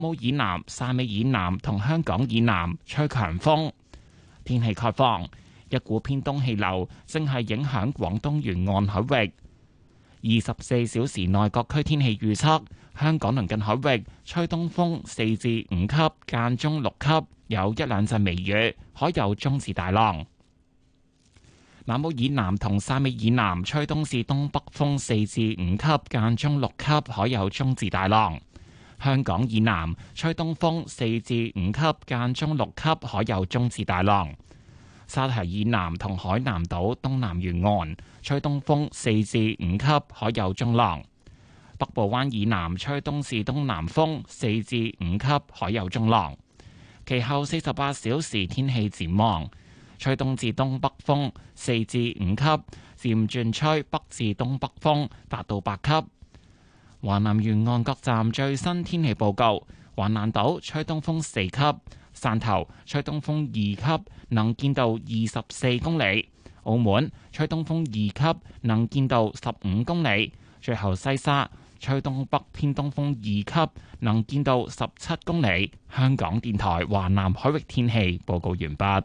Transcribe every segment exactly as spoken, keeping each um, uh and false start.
澳以南、汕尾以南同香港以南吹強風。天氣概況，一股偏東氣流正係影響廣東沿岸海域。二十四小時內各區天氣預測：香港鄰近海域吹東風四至五級，間中六級，有一兩陣微雨，海有中至大浪。南澳以南同汕尾以南吹東至東北風四至五級，間中六級，海有中至大浪。香港以南吹東風四至五級，間中六級，海有中至大浪。沙堤以南同海南島東南沿岸吹東風四至五級，海有中浪。北部灣以南吹東至東南風四至五級，海有中浪。其後四十八小時天氣展望，吹東至東北風四至五級，漸轉吹北至東北風達到八級。華南沿岸各站最新天氣報告：橫瀾島吹東風四級，汕頭吹東風二級，能見度二十四公里；澳門吹東風二級，能見度十五公里。最後西沙吹東北偏東風二級，能見度十七公里。香港電台華南海域天氣報告完畢。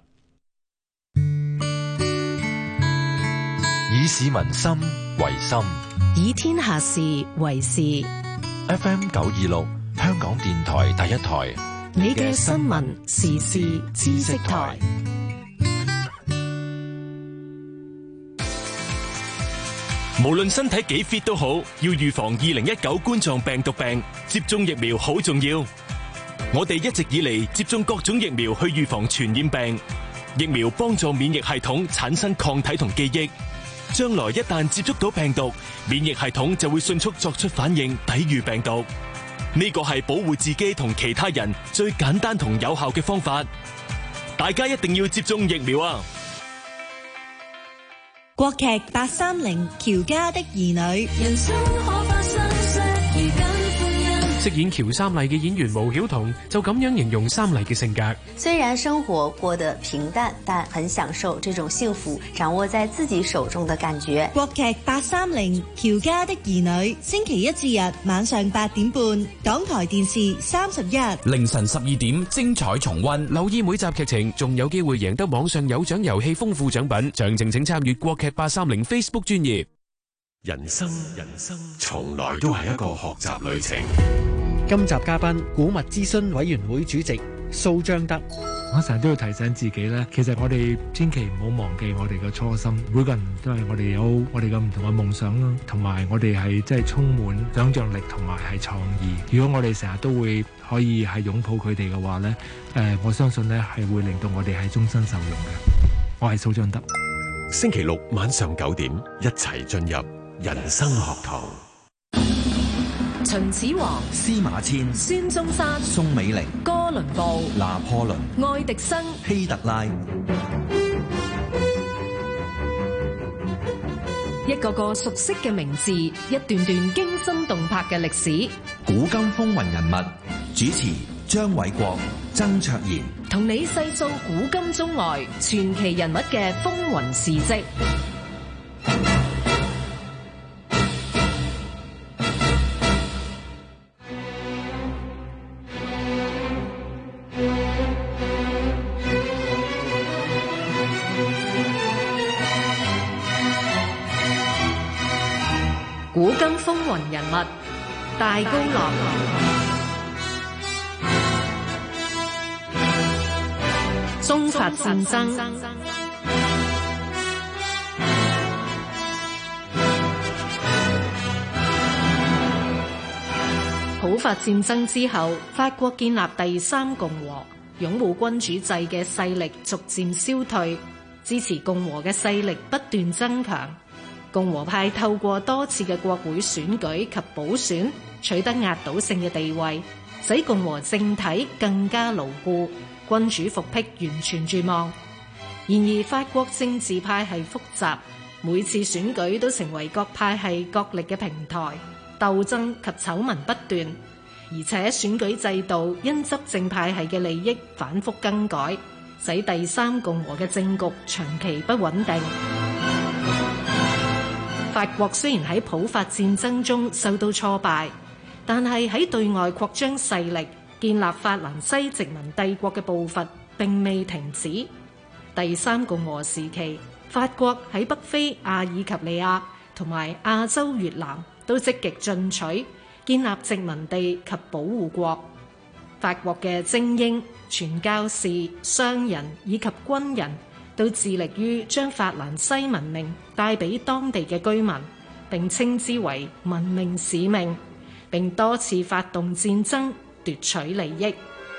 以市民心為心， 以天下事為事。 F M 九二六，香港電台第一台， 你嘅新聞時事知識台。 無論身體幾 fit 都好，要預防二零一九冠狀病毒病，接種疫苗好重要。我哋一直以嚟接種各種疫苗去預防傳染病，疫苗幫助免疫系統產生抗體同記憶，將來一旦接觸到病毒，免疫系統就會迅速作出反應，抵禦病毒。呢個係保護自己同其他人最簡單同有效嘅方法，大家一定要接種疫苗啊！ 國劇八三零喬家的兒女，人生可發生失意跟歡欣。 飾演喬三麗嘅演員毛曉彤就咁樣形容三麗嘅性格。 雖然生活過得平淡，但很享受這種幸福掌握在自己手中的感覺。 國劇八三零喬家的兒女，星期一至日晚上八點半，港台電視三十一， 凌晨十二點精彩重溫。 留意每集劇情，仲有機會贏得網上有獎遊戲豐富獎品。詳情請參閱國劇八三零 Facebook 專頁。 人生人生從來都係一個學習旅程。 今集嘉賓古物諮詢委員會主席蘇彰德。 我成日都要提醒自己咧，其實我哋千祈唔好忘記我哋嘅初心。每個人都係我哋有我哋嘅唔同嘅夢想啦，同埋我哋係即係充滿想象力同埋係創意。如果我哋成日都會可以係擁抱佢哋嘅話咧，誒，我相信咧係會令到我哋係終身受用嘅。我係蘇彰德。 星期六晚上九點，一齊進入人生學堂。 秦始皇、 司馬遷、 孫中山、 宋美齡、 哥倫布、 拿破崙、 愛迪生、 希特拉， 一個個熟悉嘅名字，一段段驚心動魄嘅歷史。 古今風雲人物，主持張偉國、曾卓賢， 同你細數古今中外傳奇人物嘅風雲事跡。古今風雲人物，大高樂。中法戰爭。普法戰爭之後，法國建立第三共和，擁護君主制嘅勢力逐漸消退，支持共和嘅勢力不斷增強。共和派透過多次嘅國會選舉及補選，取得壓倒性嘅地位，使共和政體更加牢固，君主復辟完全絕望。然而法國政治派系複雜，每次選舉都成為各派系角力嘅平台，鬥爭及醜聞不斷，而且選舉制度因執政派系嘅利益反覆更改，使第三共和嘅政局長期不穩定。法國雖然喺普法戰爭中受到挫敗，但係喺對外擴張勢力、 建立法蘭西殖民帝國嘅步伐並未停止。第三共和時期，法國喺北非阿爾及利亞同埋亞洲越南都積極進取，建立殖民地及保護國。法國嘅精英、傳教士、商人以及軍人都致力於將法蘭西文明帶俾當地嘅居民，並稱之為文明使命，並多次發動戰爭奪取利益。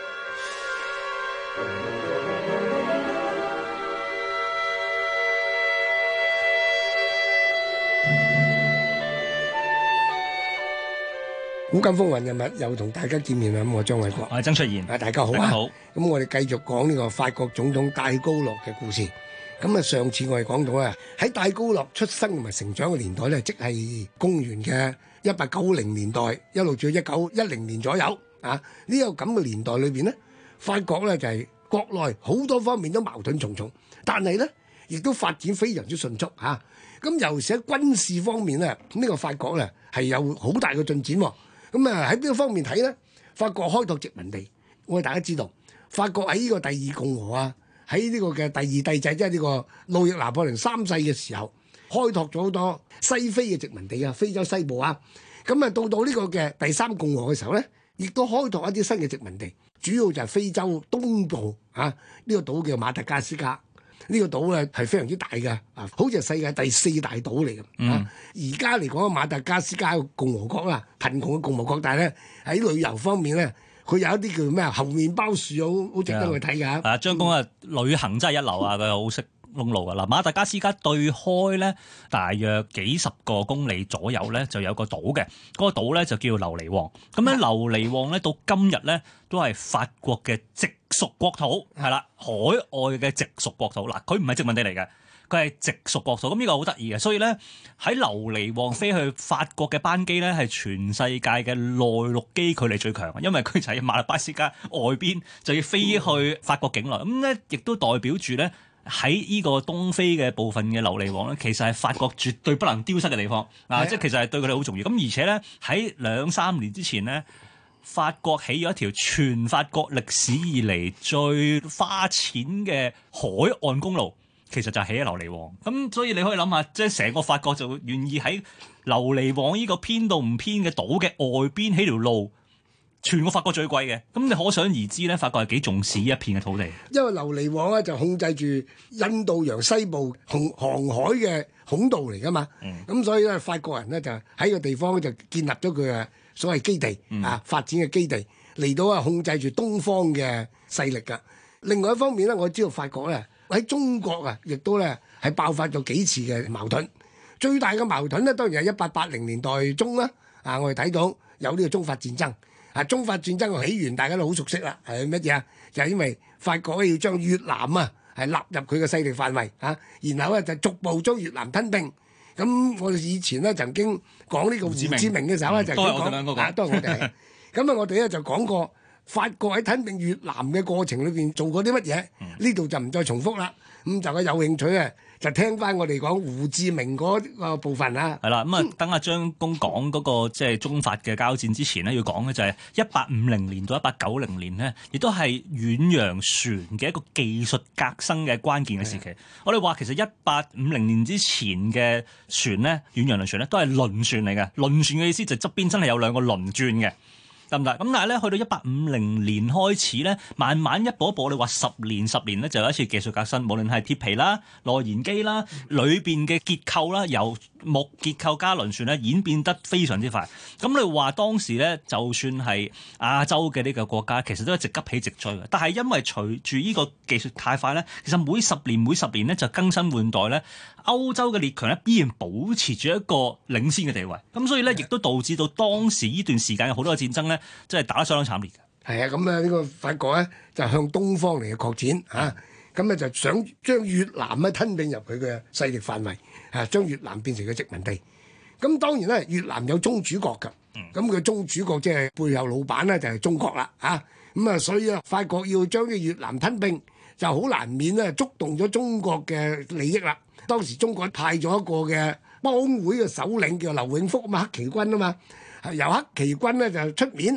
古今風雲人物又同大家見面啦！咁我張偉國， 我係曾出現， 啊大家好啊！好，咁我哋繼續講呢個法國總統戴高樂嘅故事。咁啊，上次我哋講到啊，喺戴高樂出生同埋成長嘅年代咧，即係公元嘅一八九零年代，一路至到一九一零年左右啊。呢個咁嘅年代裏邊咧，法國咧就係國內好多方面都矛盾重重，但係咧亦都發展非常之迅速嚇。咁尤其喺軍事方面咧，呢個法國咧係有好大嘅進展。咁啊喺邊個方面睇咧？法國開拓殖民地，我哋大家知道，法國喺呢個第二共和啊，喺呢個嘅第二帝制，即係呢個路易拿破崙三世嘅時候，開拓咗好多西非嘅殖民地啊，非洲西部啊。咁啊到到呢個嘅第三共和嘅時候咧，亦都開拓一啲新嘅殖民地，主要就係非洲東部啊，呢個島叫馬達加斯加。呢個島咧係非常之大嘅，啊，好似係世界第四大島嚟嘅。嗯、啊，而家嚟講馬達加斯加共和國啦，貧窮嘅共和國，但係咧喺旅遊方面咧，佢有一啲叫咩啊，猴麵包樹好好值得去睇㗎。 啊，張公啊，旅行真係一流啊，佢好識窿路㗎嗱。馬達加斯加對開咧，大約幾十個公里左右咧，就有個島嘅，嗰、那個島咧就叫琉璃王。咁咧琉璃王咧到今日咧都係法國嘅直屬國土，係啦，海外嘅直屬國土。嗱，佢唔係殖民地嚟嘅，佢係直屬國土。咁呢個好得意嘅，所以咧喺琉璃王飛去法國嘅班機咧，係全世界嘅內陸機距離最長，因為佢就喺馬達加斯加外邊，就要飛去法國境內。咁咧亦都代表住咧喺呢個東非嘅部分嘅琉璃王咧，其實係法國絕對不能丟失嘅地方啊！即係其實係對佢哋好重要。咁而且咧喺兩三年之前咧，法國起咗一條全法國歷史以嚟最花錢嘅海岸公路，其實就係起喺琉璃王。咁所以你可以諗下，即係成個法國就願意喺琉璃王呢個偏到唔偏嘅島嘅外邊起條路，全個法國最貴嘅。咁你可想而知咧，法國係幾重視呢一片嘅土地。 因為琉璃王咧就控制住印度洋西部紅航海嘅孔道嚟噶嘛，咁、嗯、所以咧法國人咧就喺個地方就建立咗佢嘅所謂基地、嗯、啊，發展嘅基地嚟到啊，控制住東方嘅勢力㗎。另外一方面咧，我知道法國咧喺中國啊，亦都咧係爆發咗幾次嘅矛盾。最大嘅矛盾咧，當然係一八八零年代中啦。啊，我哋睇到有呢個中法戰爭。啊，中法戰爭嘅起源大家都好熟悉啦，係乜嘢啊？就係因為法國要將越南啊係納入佢嘅勢力範圍啊，然後咧就逐步將越南吞併。咁我哋以前咧曾經講呢個胡志明嘅時候咧，就講啊，都係我哋。咁啊，我哋咧就講過法國喺吞併越南嘅過程裏邊做過啲乜嘢？呢度就唔再重複啦。咁就係有興趣啊，就聽翻我哋講胡志明嗰個部分啦。 係啦，咁啊，等阿張公講嗰個即係中法嘅交戰之前呢，要講嘅就係一八五零年到一八九零年呢，亦都係遠洋船嘅一個技術革新嘅關鍵嘅時期。我哋話其實一八五零年之前嘅船呢，遠洋輪船呢，都係輪船嚟嘅。輪船嘅意思就側邊真係有兩個輪轉嘅。得唔得？咁但係咧，去到一八五零年開始咧，慢慢一步一步，你話十年十年咧，就有一次技術革新，無論係鐵皮啦、內燃機啦、裏邊嘅結構啦，由木結構加輪船咧，演變得非常之快。咁你話當時咧，就算係亞洲嘅呢個國家，其實都係直急起直追嘅。但係因為隨住呢個技術太快咧，其實每十年每十年咧就更新換代咧，歐洲嘅列強咧依然保持住一個領先嘅地位。咁所以咧，亦都導致到當時呢段時間有好多嘅戰爭咧，即係打得相當慘烈嘅。 係啊，咁啊呢個法國咧就向東方嚟嘅擴展嚇，咁啊就想將越南咧吞併入佢嘅勢力範圍嚇，將越南變成個殖民地。咁當然咧，越南有宗主國㗎，咁佢宗主國即係背後老闆咧就係中國啦嚇。咁啊，所以啊，法國要將啲越南吞併，就好難免咧觸動咗中國嘅利益啦。當時中國派咗一個嘅幫會嘅首領叫劉永福啊嘛，黑旗軍啊嘛，由黑旗軍咧就出面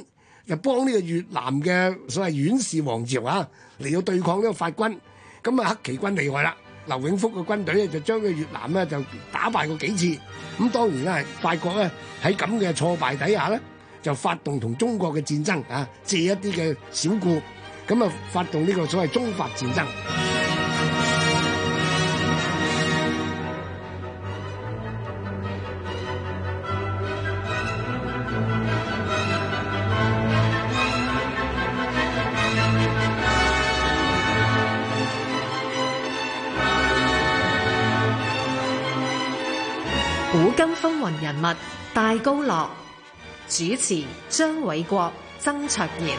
就幫呢個越南嘅所謂阮氏王朝啊嚟到對抗呢個法軍。咁啊黑旗軍厲害啦，劉永福嘅軍隊咧就將個越南咧就打敗過幾次。咁當然啦，法國咧喺咁嘅挫敗底下咧，就發動同中國嘅戰爭啊，借一啲嘅小故，咁啊發動呢個所謂中法戰爭。 古今風雲人物大高樂，主持張偉國、曾卓賢。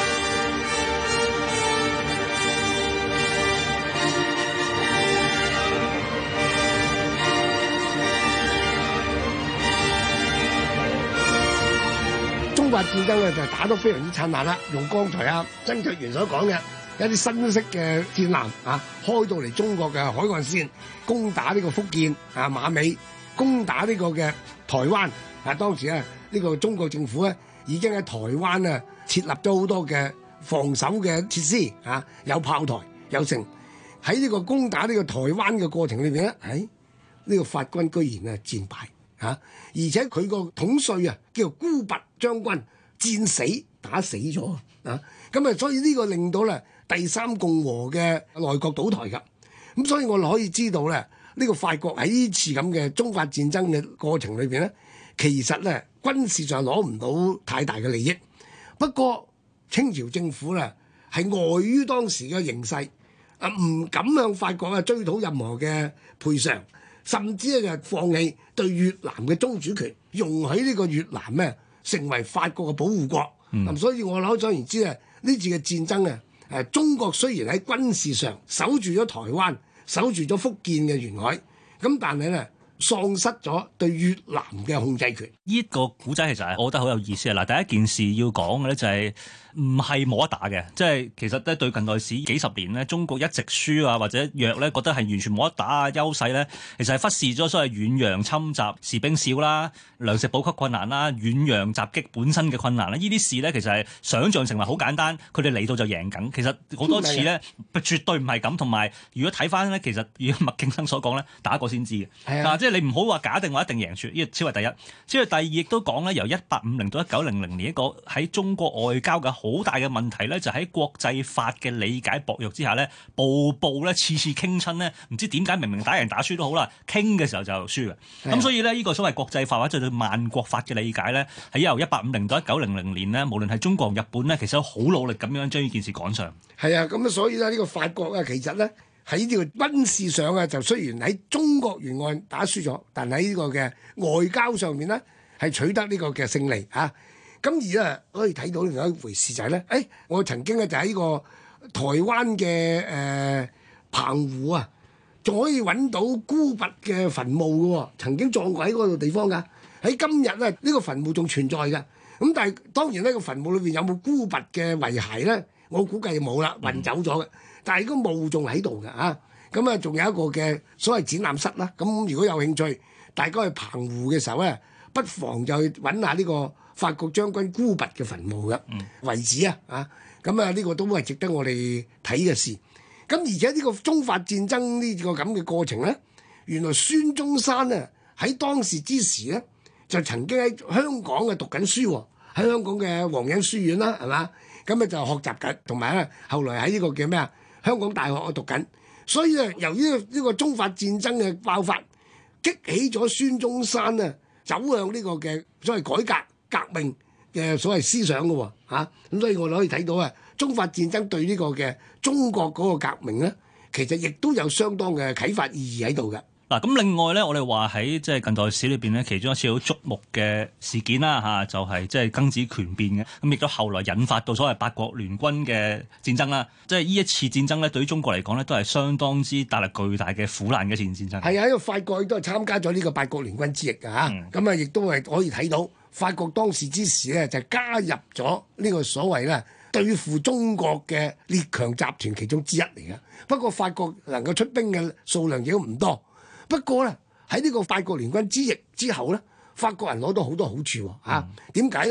中法戰爭咧就打得非常之燦爛啦，用剛才啊曾卓賢所講嘅一啲新式嘅戰艦啊，開到嚟中國嘅海岸線，攻打呢個福建啊馬尾。攻打呢個嘅台灣啊！當時啊，呢個中國政府咧已經喺台灣啊設立咗好多嘅防守嘅設施啊，有炮台有成。喺呢個攻打呢個台灣嘅過程裏邊咧，喺呢個法軍居然啊戰敗啊，而且佢個統帥啊叫做孤拔將軍戰死打死咗啊！咁啊，所以呢個令到咧第三共和嘅內閣倒台㗎。咁所以我哋可以知道咧。呢個法國喺呢次咁嘅中法戰爭嘅過程裏邊咧，其實咧軍事上攞唔到太大嘅利益。不過清朝政府咧係礙於當時嘅形勢，啊唔敢向法國啊追討任何嘅賠償，甚至咧就放棄對越南嘅宗主權，容許呢個越南咧成為法國嘅保護國。咁、嗯、所以我可想而知啊，呢次嘅戰爭啊，誒中國雖然喺軍事上守住咗台灣。守住咗福建嘅沿海，咁但係咧喪失咗對越南嘅控制權。 呢個古仔其實係我覺得好有意思啊！嗱，第一件事要講嘅咧就係唔係冇得打嘅，即係其實咧對近代史幾十年咧，中國一直輸啊或者弱咧，覺得係完全冇得打啊優勢咧，其實係忽視咗所謂遠洋侵襲、士兵少啦、糧食補給困難啦、遠洋襲擊本身嘅困難啦，呢啲事咧其實係想像成為好簡單，佢哋嚟到就贏緊。其實好多次咧，絕對唔係咁。同埋如果睇翻咧，其實如果麥敬生所講咧，打過先知嘅。係啊，即係你唔好話假定話一定贏住，呢個超係第一。超係第二，亦都講咧，由一八五零到一九零零年一個喺中國外交嘅好大嘅問題咧，就喺國際法嘅理解薄弱之下咧，步步咧次次傾親咧，唔知點解明明打贏打輸都好啦，傾嘅時候就輸嘅。咁、啊、所以咧，呢個所謂國際法或者對萬國法嘅理解咧，喺由一八五零到一九零零年咧，無論係中國同日本咧，其實都好努力咁樣將呢件事趕上。 係啊，咁啊，所以咧呢個法國啊，其實咧喺呢個軍事上啊，就雖然喺中國沿岸打輸咗，但喺呢個嘅外交上面咧係取得呢個嘅勝利嚇。咁、啊、而啊可以睇到另外一回事就係、是、咧，誒、哎、我曾經咧就喺呢個台灣嘅誒、呃、澎湖啊，仲可以揾到孤拔嘅墳墓嘅喎，曾經撞過喺嗰度地方㗎。喺今日咧呢、這個墳墓仲存在㗎。咁但係當然呢個墳墓裏邊有冇孤拔嘅遺骸咧？我估計冇啦，運走咗嘅。但係個墓仲喺度嘅啊。咁啊，仲有一個嘅所謂展覽室啦。咁如果有興趣，大家去澎湖嘅時候咧，不妨就去揾下呢個法國將軍孤拔嘅墳墓嘅遺址啊。啊，咁啊呢個都係值得我哋睇嘅事。咁而且呢個中法戰爭呢個咁嘅過程咧，原來孫中山啊喺當時之時咧，就曾經喺香港嘅讀緊書喎，喺香港嘅皇仁書院啦，係嘛？咁啊就學習緊，同埋咧後來喺呢個叫咩啊？香港大學啊讀緊，所以啊由於呢個中法戰爭嘅爆發，激起咗孫中山啊走向呢個嘅所謂改革革命嘅所謂思想嘅喎嚇，咁所以我哋可以睇到啊，中法戰爭對呢個嘅中國嗰個革命咧，其實亦都有相當嘅啟發意義喺度嘅。 嗱，咁另外咧，我哋話喺即係近代史裏邊咧，其中一次好矚目嘅事件啦嚇，就係即係庚子權變嘅，咁亦都後來引發到所謂八國聯軍嘅戰爭啦。即係呢一次戰爭咧，對於中國嚟講咧，都係相當之帶來巨大嘅苦難嘅一次戰爭。 係啊，因為法國亦都係參加咗呢個八國聯軍之役嘅嚇，咁啊亦都係可以睇到法國當時之時咧，就加入咗呢個所謂咧對付中國嘅列強集團其中之一嚟嘅。不過法國能夠出兵嘅數量亦都唔多。不過咧喺呢個八國聯軍之役之後咧，法國人攞到好多好處喎嚇。點解咧？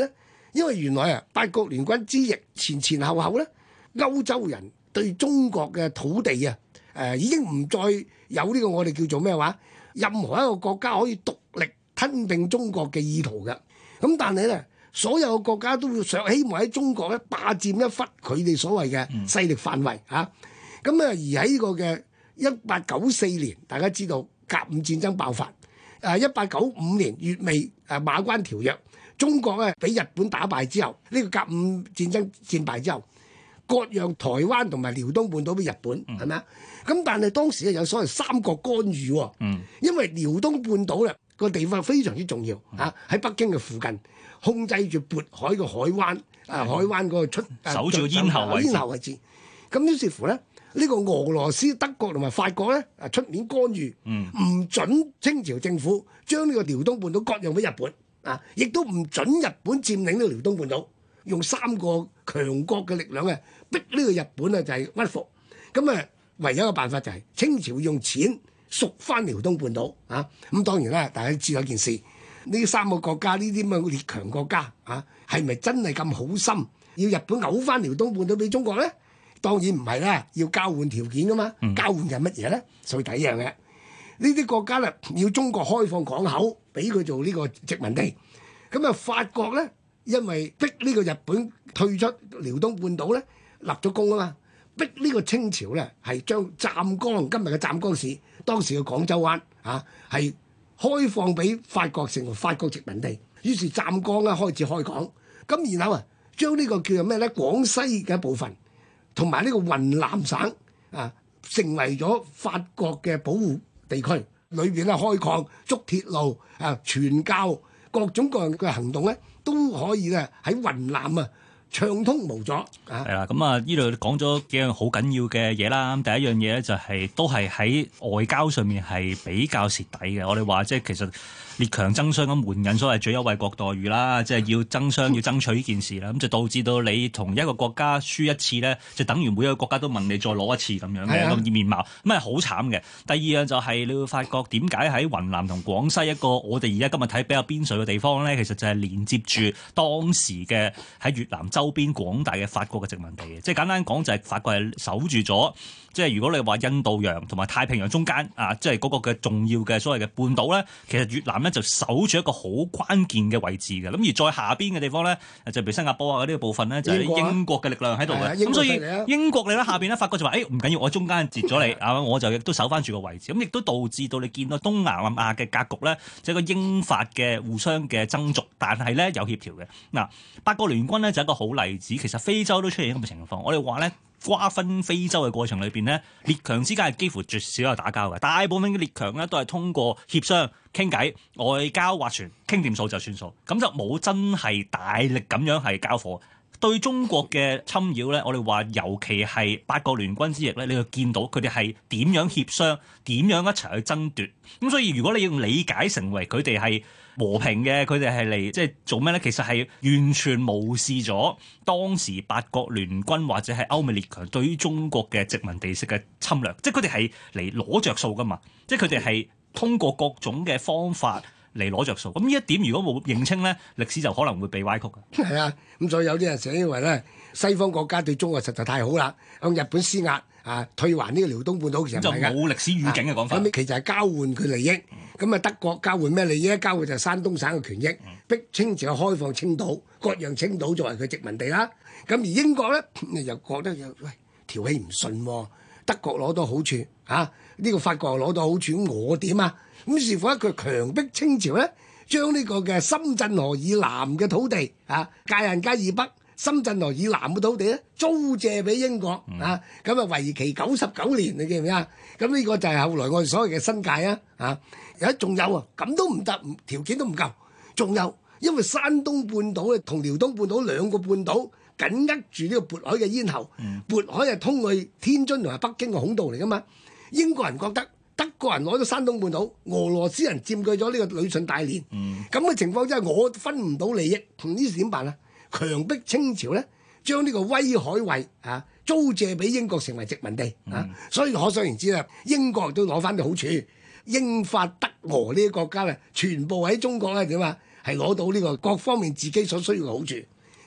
因為原來啊八國聯軍之役前前後後咧，歐洲人對中國嘅土地啊，誒、呃、已經唔再有呢個我哋叫做咩話，任何一個國家可以獨力吞併中國嘅意圖嘅。咁但係咧，所有國家都要想希望喺中國咧霸佔一忽佢哋所謂嘅勢力範圍嚇。咁啊而喺呢個嘅一八九四年，大家知道甲午戰爭爆發。誒一八九五年月尾誒馬關條約，中國咧俾日本打敗之後，呢、這個甲午戰爭戰敗之後，割讓台灣同埋遼東半島俾日本，係咪啊？咁但係當時咧有所謂三國干預喎， 嗯、 因為遼東半島咧個地方非常之重要嚇，喺、嗯、北京嘅附近，控制住渤海嘅海灣，誒、嗯、海灣嗰個出守住咽喉位置， 咽喉位置。咁於是乎咧。呢個俄羅斯、德國同埋法國咧，啊出面干預，唔、嗯、準清朝政府將呢個遼東半島割讓俾日本，啊，亦都唔準日本佔領呢個遼東半島，用三個強國嘅力量咧，逼呢個日本啊就係屈服。咁啊，唯有一個辦法就係清朝用錢贖翻遼東半島，啊，咁當然啦，大家知道一件事，呢三個國家呢啲咁嘅列強國家，啊，係咪真係咁好心要日本嘔翻遼東半島俾中國咧？當然唔係啦，要交換條件噶嘛，嗯、交換係乜嘢咧？所以第一樣嘅，呢啲國家咧要中國開放港口俾佢做呢個殖民地。咁啊，法國咧因為逼呢個日本退出遼東半島咧，立咗功啊嘛，逼呢個清朝咧係將湛江今日嘅湛江市，當時嘅廣州灣啊係開放俾法國成為法國殖民地。於是湛江咧開始開港，咁然後啊將呢個叫做咩咧廣西嘅一部分。同埋呢個雲南省啊，成為咗法國嘅保護地區，裏邊咧開礦、築鐵路啊、傳教各種各樣嘅行動咧，都可以咧喺雲南啊暢通無阻啊。 係啦，咁啊呢度講咗幾樣好緊要嘅嘢啦。第一樣嘢咧就係、是、都係喺外交上面係比較蝕底嘅。我哋話即係其實。列強爭相咁援引所謂最優惠國待遇啦，即係要爭相要爭取呢件事啦，咁就導致到你同一個國家輸一次咧，就等於每一個國家都問你再攞一次咁樣嘅咁面貌，咁係好慘嘅。第二樣就係你會發覺點解喺雲南同廣西一個我哋而家今日睇比較邊陲嘅地方咧，其實就係連接住當時嘅喺越南周邊廣大嘅法國嘅殖民地嘅，即係簡單講就係法國係守住咗。即係如果你話印度洋同埋太平洋中間啊，即係嗰個嘅重要嘅所謂嘅半島咧，其實越南咧就守住一個好關鍵嘅位置嘅。咁而再下邊嘅地方咧，就譬如新加坡啊嗰啲部分咧，就係英國嘅力量喺度嘅。咁所以英國你咧下邊咧，法國就話：誒唔緊要，我中間截咗你啊，我就亦都守翻住個位置。咁亦都導致到你見到東南亞嘅格局咧，就係個英法嘅互相嘅爭逐，但係咧有協調嘅。嗱，八國聯軍咧就係一個好例子。其實非洲都出現咁嘅情況。我哋話咧。瓜分非洲嘅過程裏邊咧，列強之間係幾乎絕少有打交嘅。大部分嘅列強咧都係通過協商、傾偈、外交斡旋，傾掂數就算數，咁就冇真係大力咁樣係交火。對中國嘅侵擾咧，我哋話尤其係八國聯軍之役咧，你就見到佢哋係點樣協商，點樣一齊去爭奪。咁所以如果你要理解成為佢哋係和平嘅，佢哋係嚟即係做咩咧？其實係完全無視咗當時八國聯軍或者係歐美列強對於中國嘅殖民地式嘅侵略，即係佢哋係嚟攞着數噶嘛，即係佢哋係通過各種嘅方法嚟攞着數。咁呢一點如果冇認清咧，歷史就可能會被歪曲嘅。 係啊，咁所以有啲人成日認為咧，西方國家對中國實在太好啦，向日本施壓啊，退還呢個遼東半島，其實唔係嘅，就冇歷史語境嘅講法。咁、啊、其實係交換佢利益。咁啊，德國交換咩利益？交換就係山東省嘅權益，逼清朝開放青島，割讓青島作為佢殖民地啦。咁而英國咧，你就覺得喂條氣唔順喎，德國攞到好處嚇，呢、啊呢個法國攞到好處，我點啊？咁是乎一佢強迫清朝咧，將呢個嘅深圳河以南嘅土地啊，界限街以北、深圳河以南嘅土地咧，租借俾英國啊，咁啊為期九十九年，你記唔記啊？咁呢個就係後來我哋所謂嘅新界啊，啊！有仲有啊，咁都唔得，條件都唔夠。仲有，因為山東半島咧同遼東半島兩個半島緊握住呢個渤海嘅咽喉，嗯、渤海係通去天津同埋北京嘅孔道嚟噶嘛。英國人覺得德國人攞咗山東半島，俄羅斯人佔據咗呢個旅順大連，咁嘅、嗯、情況之下，我分唔到利益，同呢時點辦啊？強迫清朝咧，將呢個威海衛啊租借俾英國成為殖民地啊，嗯、所以可想而知啦，英國都攞翻啲好處。英法德俄呢啲國家咧，全部喺中國咧點啊？係攞到呢個各方面自己所需要嘅好處。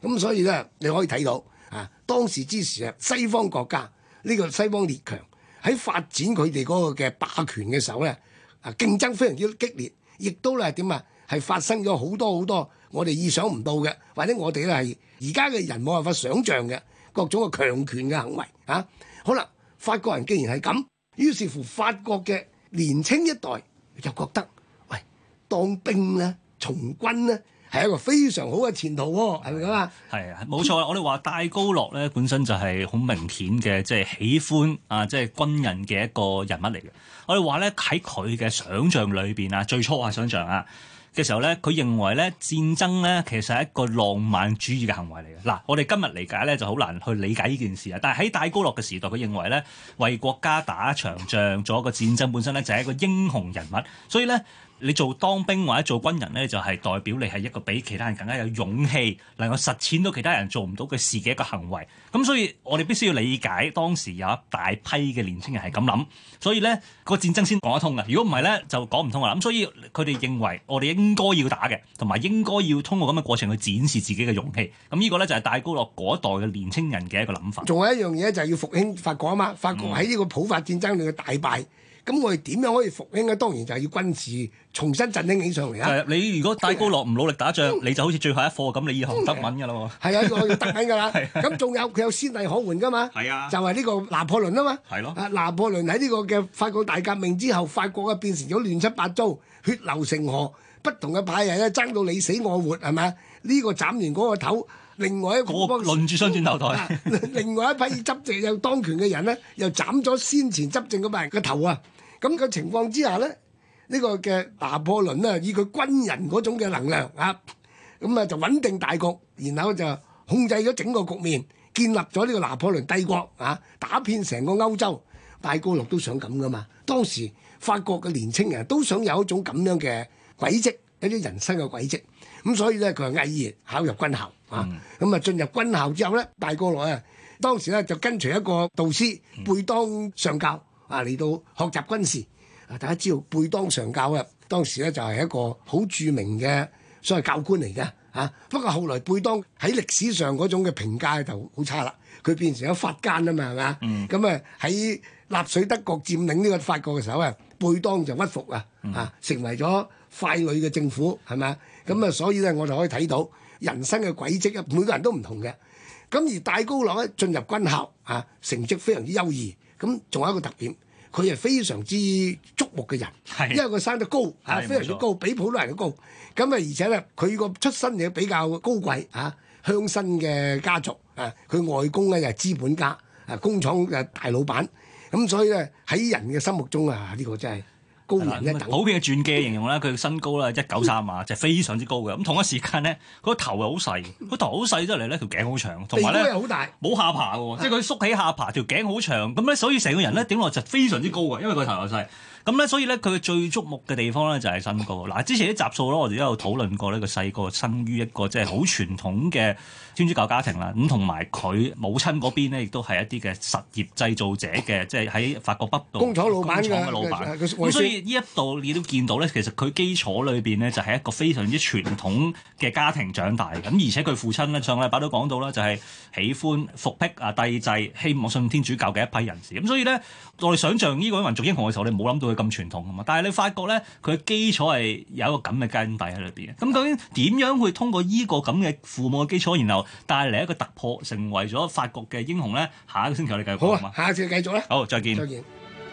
咁所以咧，你可以睇到啊，當時之時啊，西方國家呢、這個西方列強喺發展佢哋嗰個嘅霸權嘅時候咧，啊競爭非常之激烈，亦都咧點啊，係發生咗好多好多我哋意想唔到嘅，或者我哋咧係而家嘅人冇辦法想像嘅各種嘅強權嘅行為啊。好啦，法國人既然係咁，於是乎法國嘅年青一代就覺得，喂，當兵咧、從軍咧係一個非常好嘅前途喎，係咪咁啊？ 係啊，冇錯。我哋話戴高樂咧本身就係好明顯嘅，即係喜歡啊，即係軍人嘅一個人物嚟嘅。我哋話咧喺佢嘅想像裏邊啊，最初係想像啊嘅時候咧，佢認為咧戰爭咧其實係一個浪漫主義嘅行為嚟嘅。嗱，我哋今日理解咧就好難去理解呢件事啊。但係喺戴高樂嘅時代，佢認為咧為國家打一場仗，做一個戰爭本身咧就係一個英雄人物，所以咧。你做當兵或者做軍人咧，就係代表你係一個比其他人更加有勇氣，能夠實踐到其他人做唔到嘅事嘅一個行為。咁所以我哋必須要理解當時有一大批嘅年輕人係咁諗，所以咧個戰爭先講得通嘅。如果唔係咧，就講唔通啦。咁所以佢哋認為我哋應該要打嘅，同埋應該要通過咁嘅過程去展示自己嘅勇氣。咁呢個咧就係戴高樂嗰一代嘅年輕人嘅一個諗法。 仲有一樣嘢就係要復興法國啊嘛，法國喺呢個普法戰爭裏嘅大敗。咁我哋點樣可以復興咧？當然就係要軍事重新振興起上嚟啊！ 你如果戴高樂唔努力打仗，嗯、你就好似最後一課咁，你以後唔得文㗎啦喎。係啊，我要得文㗎啦。咁仲有佢有先例可援㗎嘛？係啊，就係呢個拿破崙啊嘛。係咯。啊，拿破崙喺呢個嘅法國大革命之後，法國啊變成咗亂七八糟，血流成河，不同嘅派系咧爭到你死我活，係咪？呢、呢個斬完嗰個頭。另外一個輪住雙轉頭台、啊， 另外一批執政又當權嘅人咧，又斬咗先前執政嗰班人嘅頭啊！咁嘅情況之下咧，呢、呢個嘅拿破崙咧，以佢軍人嗰種嘅能量啊，咁啊就穩定大局，然後就控制咗整個局面，建立咗呢個拿破崙帝國啊，打遍成個歐洲。戴高樂都想咁噶嘛，當時法國嘅年青人都想有一種咁樣嘅軌跡，一啲人生嘅軌跡。咁所以咧，佢係毅然考入軍校啊！咁啊進入軍校之後咧，戴高樂啊，當時咧就跟隨一個導師貝當上校啊嚟到學習軍事。啊，大家知道貝當上校啊，當時咧就係一個好著名嘅所謂教官嚟嘅啊。不過後來貝當喺歷史上嗰種嘅評價就好差啦，佢變成咗法奸啊嘛，係咪啊？咁啊喺納粹德國佔領呢個法國嘅時候啊，貝當就屈服啊，啊成為咗傀儡嘅政府，係咪啊？咁啊，所以咧，我就可以睇到人生嘅軌跡啊，每個人都唔同嘅。咁而戴高樂咧進入軍校啊，成績非常之優異。咁仲有一個特點，佢係非常之矚目嘅人，因為佢生得高啊，非常之高，比普通人都高。咁啊，而且咧，佢個出身亦比較高貴啊，鄉紳嘅家族啊，佢外公咧就係資本家啊，工廠嘅大老闆。咁所以咧喺人嘅心目中啊，呢、呢個真係高人一等。 普遍嘅傳記形容咧，佢身高咧一九三啊，就係非常之高嘅。咁同一時間咧，佢個頭又好細，個頭好細得嚟咧，條頸好長，同埋咧好大， 冇下巴嘅，即係佢縮起下巴，條頸好長，咁咧所以成個人咧頂落就非常之高嘅，因為佢頭又細。咁咧，所以咧，佢最矚目嘅地方咧就係身高。嗱，之前啲集數咧，我哋都有討論過呢個細個生於一個即係好傳統嘅天主教家庭啦。咁同埋佢母親嗰邊咧，亦都係一啲嘅實業製造者嘅，即係喺法國北部工廠老闆嘅老闆。咁所以呢一度你都見到咧，其實佢基礎裏邊咧就係一個非常之傳統嘅家庭長大。咁而且佢父親咧上個禮拜都講到啦，就係喜歡復辟啊帝制，希望信天主教嘅一批人士。咁所以咧，我哋想象呢個民族英雄嘅時候，你冇諗到佢咁傳統啊嘛，但係你發覺咧，佢基礎係有一個咁嘅根底喺裏邊。咁究竟點樣去通過呢個咁嘅父母嘅基礎，然後帶嚟一個突破，成為咗法國嘅英雄咧？下一個星期我哋繼續講啊嘛。 好，下次繼續啦。 好，再見。 再見。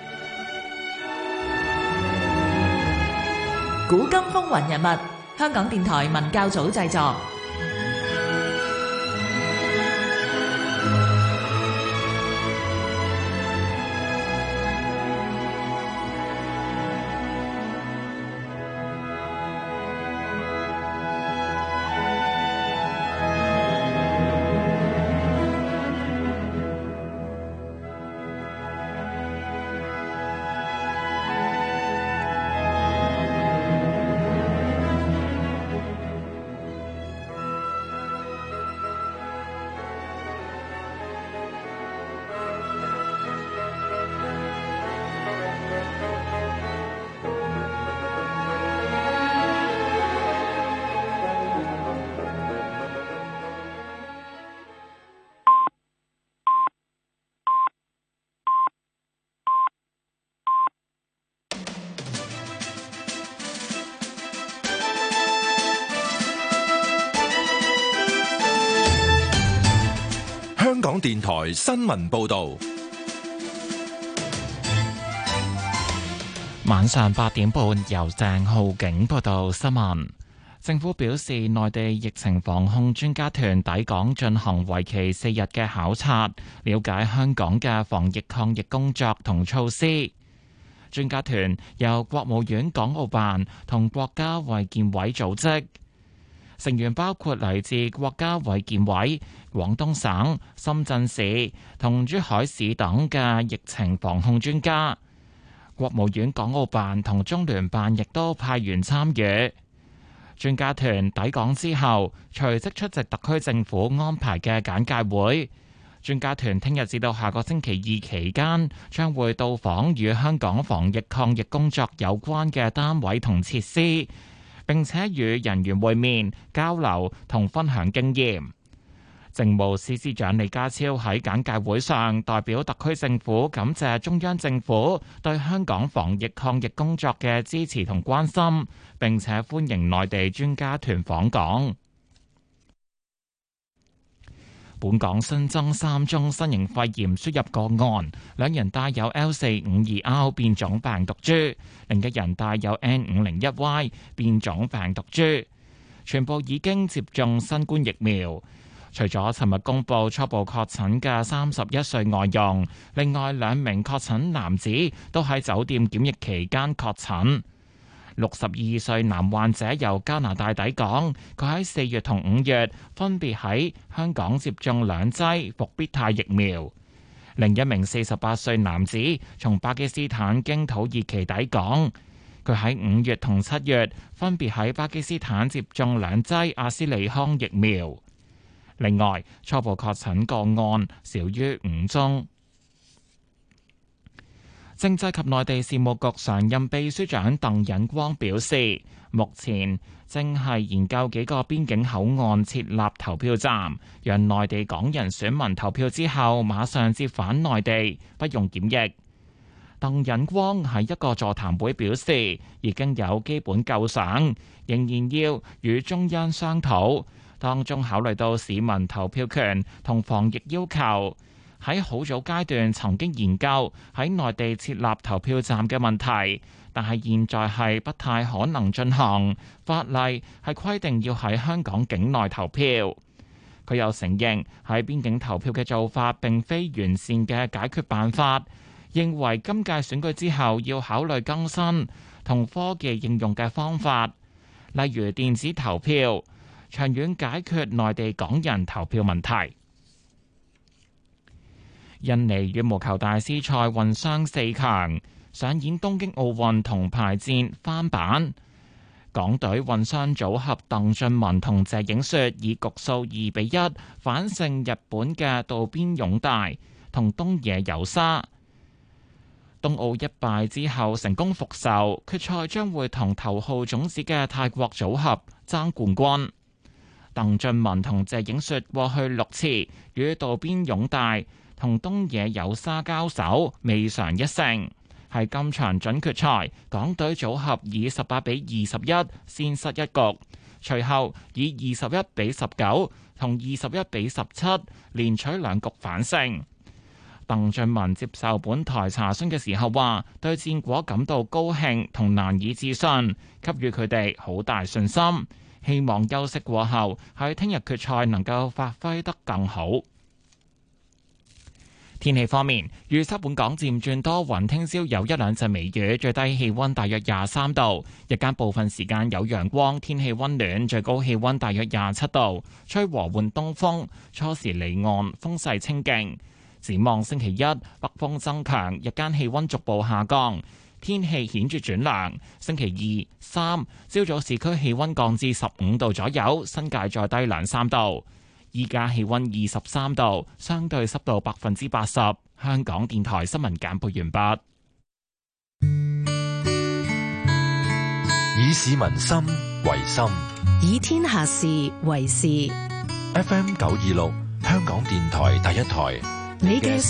古今風雲人物，香港電台文教組製作。 電台新聞報道。 晚上八點半，由鄭浩景報道新聞。政府表示，內地疫情防控專家團抵港進行為期四日嘅考察，了解香港嘅防疫抗疫工作同措施。專家團由國務院港澳辦同國家衛健委組織，成員包括嚟自國家衛健委、廣東省、深圳市同珠海市等嘅疫情防控專家。國務院港澳辦同中聯辦亦都派員參與。專家團抵港之後，隨即出席特區政府安排嘅簡介會。專家團聽日至到下個星期二期間，將會到訪與香港防疫抗疫工作有關嘅單位同設施，並且與人員會面、交流同分享經驗。政務司司長李家超喺簡介會上代表特區政府感謝中央政府對香港防疫抗疫工作嘅支持同關心，並且歡迎內地專家團訪港。本港新增三宗新型肺炎輸入個案，兩人帶有 L 四五二 R 變種病毒株，另一人帶有 N 五零一 Y 變種病毒株，全部已經接種新冠疫苗。除咗尋日公布初步確診嘅三十一歲外傭，另外兩名確診男子都喺酒店檢疫期間確診。六十二歲男患者由加拿大抵港，佢喺四月同五月分別喺香港接種兩劑復必泰疫苗。另一名四十八歲男子從巴基斯坦經土耳其抵港，佢喺五月同七月分別喺巴基斯坦接種兩劑阿斯利康疫苗。另外，初步確診個案少於五宗。政制及內地事務局常任秘書長鄧忍光表示，目前正係研究幾個邊境口岸設立投票站，讓內地港人選民投票之後馬上接返內地，不用檢疫。鄧忍光喺一個座談會表示，已經有基本構想，仍然要與中央商討。當中考慮到市民投票權同防疫要求，喺好早階段曾經研究喺內地設立投票站嘅問題，但係現在係不太可能進行。法例係規定要喺香港境內投票。佢又承認喺邊境投票嘅做法並非完善嘅解決辦法，認為今屆選舉之後要考慮更新同科技應用嘅方法，例如電子投票，長遠解決內地港人投票問題。印尼羽毛球大師賽混雙四強上演東京奧運銅牌戰翻版，港隊混雙組合鄧俊文同謝影雪以局數二比一反勝日本嘅渡邊勇大同東野有沙。東奧一敗之後成功復仇，決賽將會同頭號種子嘅泰國組合爭冠軍。鄧俊文同謝影雪過去六次與渡邊勇大同東野有沙交手，未嘗一勝。喺今場準決賽，港隊組合以十八比二十一先失一局，隨後以二十一比十九同二十一比十七連取兩局反勝。鄧俊文接受本台查詢嘅時候話，對戰果感到高興同難以置信，給予佢哋好大信心。希望休息過後喺聽日決賽能夠發揮得更好。天氣方面，預測本港漸轉多雲，聽朝有一兩陣微雨，最低氣溫大約廿三度，日間部分時間有陽光，天氣溫暖，最高氣溫大約廿七度，吹和緩東風，初時離岸風勢清勁。展望星期一，北風增強，日間氣溫逐步下降。天氣顯著轉涼，星期二、三朝早市區氣溫降至十五度左右，新界再低兩三度。依家氣溫二十三度，相對濕度百分之八十。香港電台新聞簡報完畢。 以市民心為心， 以天下事為事。 F M 九二六，香港電台第一台， 你嘅